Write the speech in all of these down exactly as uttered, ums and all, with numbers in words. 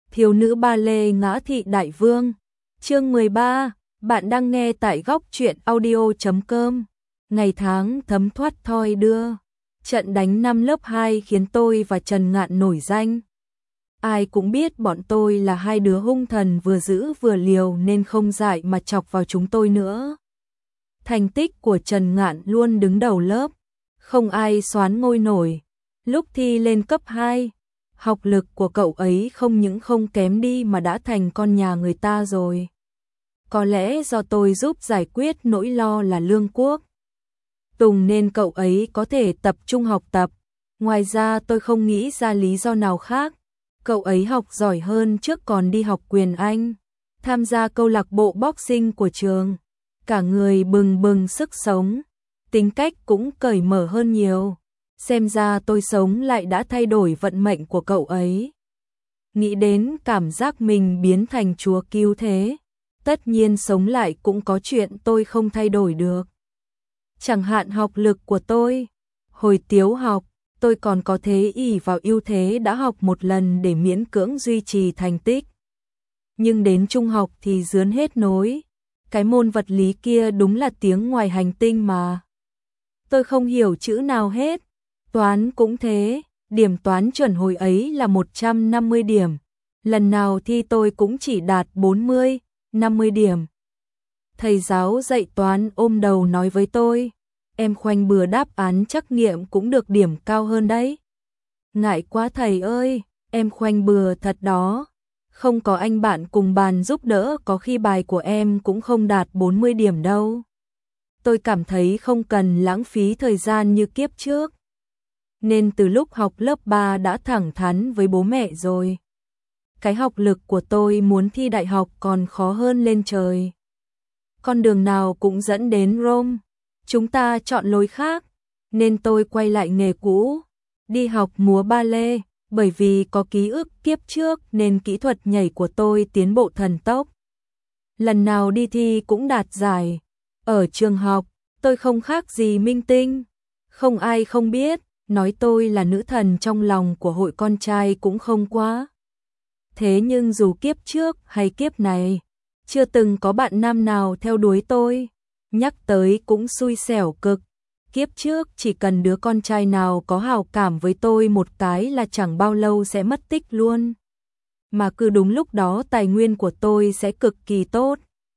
Thiếu nữ ba lê ngã thị đại vương. Chương mười ba, bạn đang nghe tại góc truyện audio chấm com. Ngày tháng thấm thoát thoi đưa. Trận đánh năm lớp hai khiến tôi và Trần Ngạn nổi danh. Ai cũng biết bọn tôi là hai đứa hung thần vừa giữ vừa liều nên không dại mà chọc vào chúng tôi nữa. Thành tích của Trần Ngạn luôn đứng đầu lớp, không ai soán ngôi nổi. Lúc thi lên cấp hai, học lực của cậu ấy không những không kém đi mà đã thành con nhà người ta rồi. Có lẽ do tôi giúp giải quyết nỗi lo là lương quốc Tùng nên cậu ấy có thể tập trung học tập. Ngoài ra tôi không nghĩ ra lý do nào khác. Cậu ấy học giỏi hơn trước còn đi học quyền Anh, tham gia câu lạc bộ boxing của trường. Cả người bừng bừng sức sống, tính cách cũng cởi mở hơn nhiều. Xem ra tôi sống lại đã thay đổi vận mệnh của cậu ấy. Nghĩ đến cảm giác mình biến thành chúa cứu thế. Tất nhiên sống lại cũng có chuyện tôi không thay đổi được. Chẳng hạn học lực của tôi. Hồi tiểu học, tôi còn có thế ỷ vào ưu thế đã học một lần để miễn cưỡng duy trì thành tích. Nhưng đến trung học thì rướn hết nối. Cái môn vật lý kia đúng là tiếng ngoài hành tinh mà. Tôi không hiểu chữ nào hết. Toán cũng thế, điểm toán chuẩn hồi ấy là một trăm năm mươi điểm. Lần nào thi tôi cũng chỉ đạt bốn mươi, năm mươi điểm. Thầy giáo dạy toán ôm đầu nói với tôi, em khoanh bừa đáp án trắc nghiệm cũng được điểm cao hơn đấy. Ngại quá thầy ơi, em khoanh bừa thật đó. Không có anh bạn cùng bàn giúp đỡ có khi bài của em cũng không đạt bốn mươi điểm đâu. Tôi cảm thấy không cần lãng phí thời gian như kiếp trước. Nên từ lúc học lớp ba đã thẳng thắn với bố mẹ rồi. Cái học lực của tôi muốn thi đại học còn khó hơn lên trời. Con đường nào cũng dẫn đến Rome. Chúng ta chọn lối khác. Nên tôi quay lại nghề cũ, đi học múa ba lê. Bởi vì có ký ức kiếp trước nên kỹ thuật nhảy của tôi tiến bộ thần tốc. Lần nào đi thi cũng đạt giải. Ở trường học, tôi không khác gì minh tinh. Không ai không biết, nói tôi là nữ thần trong lòng của hội con trai cũng không quá. Thế nhưng dù kiếp trước hay kiếp này, chưa từng có bạn nam nào theo đuổi tôi. Nhắc tới cũng xui xẻo cực. Kiếp trước chỉ cần đứa con trai nào có hào cảm với tôi một cái là chẳng bao lâu sẽ mất tích luôn. Mà cứ đúng lúc đó tài nguyên của tôi sẽ cực kỳ tốt.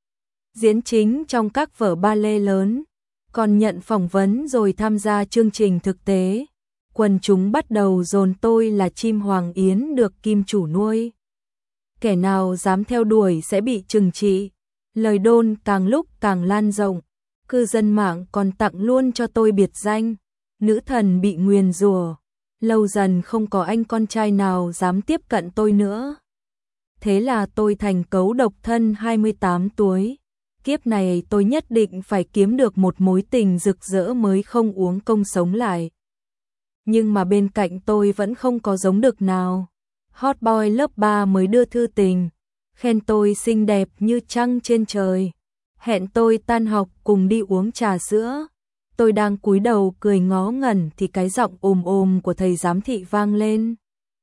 Diễn chính trong các vở ballet lớn, còn nhận phỏng vấn rồi tham gia chương trình thực tế. Quần chúng bắt đầu dồn tôi là chim hoàng yến được kim chủ nuôi. Kẻ nào dám theo đuổi sẽ bị trừng trị. Lời đồn càng lúc càng lan rộng. Cư dân mạng còn tặng luôn cho tôi biệt danh nữ thần bị nguyền rủa. Lâu dần không có anh con trai nào dám tiếp cận tôi nữa. Thế là tôi thành cấu độc thân hai mươi tám tuổi. Kiếp này tôi nhất định phải kiếm được một mối tình rực rỡ mới không uống công sống lại. Nhưng mà bên cạnh tôi vẫn không có giống đực nào. Hot boy lớp ba mới đưa thư tình, khen tôi xinh đẹp như trăng trên trời. Hẹn tôi tan học cùng đi uống trà sữa. Tôi đang cúi đầu cười ngó ngẩn thì cái giọng ồm ồm của thầy giám thị vang lên.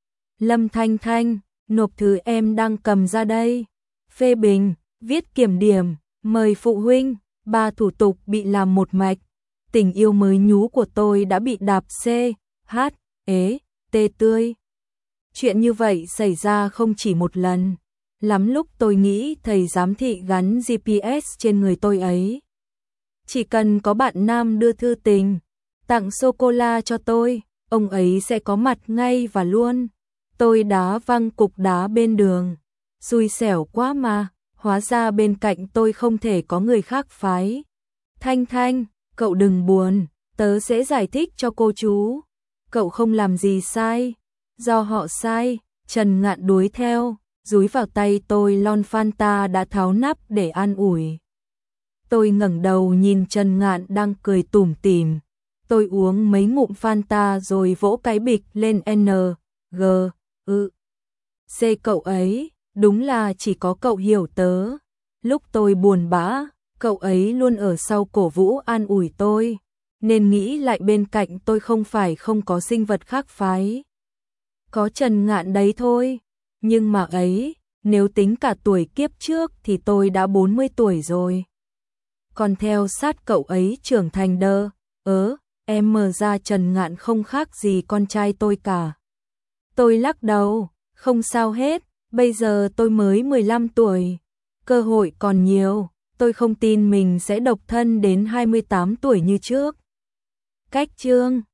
Lâm Thanh Thanh, nộp thư em đang cầm ra đây. Phê bình, viết kiểm điểm, mời phụ huynh. Ba thủ tục bị làm một mạch. Tình yêu mới nhú của tôi đã bị đạp C, H, ế, T tươi. Chuyện như vậy xảy ra không chỉ một lần. Lắm lúc tôi nghĩ thầy giám thị gắn giê pê ét trên người tôi ấy. Chỉ cần có bạn nam đưa thư tình, tặng sô-cô-la cho tôi, ông ấy sẽ có mặt ngay và luôn. Tôi đá văng cục đá bên đường. Xui xẻo quá mà, hóa ra bên cạnh tôi không thể có người khác phái. Thanh Thanh, cậu đừng buồn, tớ sẽ giải thích cho cô chú. Cậu không làm gì sai, do họ sai. Trần Ngạn đuổi theo, dúi vào tay tôi lon Fanta đã tháo nắp để an ủi. Tôi ngẩng đầu nhìn Trần Ngạn đang cười tủm tỉm. Tôi uống mấy ngụm Fanta rồi vỗ cái bịch lên N, G, ư, C cậu ấy, đúng là chỉ có cậu hiểu tớ. Lúc tôi buồn bã, cậu ấy luôn ở sau cổ vũ an ủi tôi, nên nghĩ lại bên cạnh tôi không phải không có sinh vật khác phái. Có Trần Ngạn đấy thôi. Nhưng mà ấy, nếu tính cả tuổi kiếp trước thì tôi đã bốn mươi tuổi rồi. Còn theo sát cậu ấy trưởng thành đơ, ớ, em mờ ra Trần Ngạn không khác gì con trai tôi cả. Tôi lắc đầu, không sao hết, bây giờ tôi mới mười lăm tuổi, cơ hội còn nhiều, tôi không tin mình sẽ độc thân đến hai mươi tám tuổi như trước. Cách chương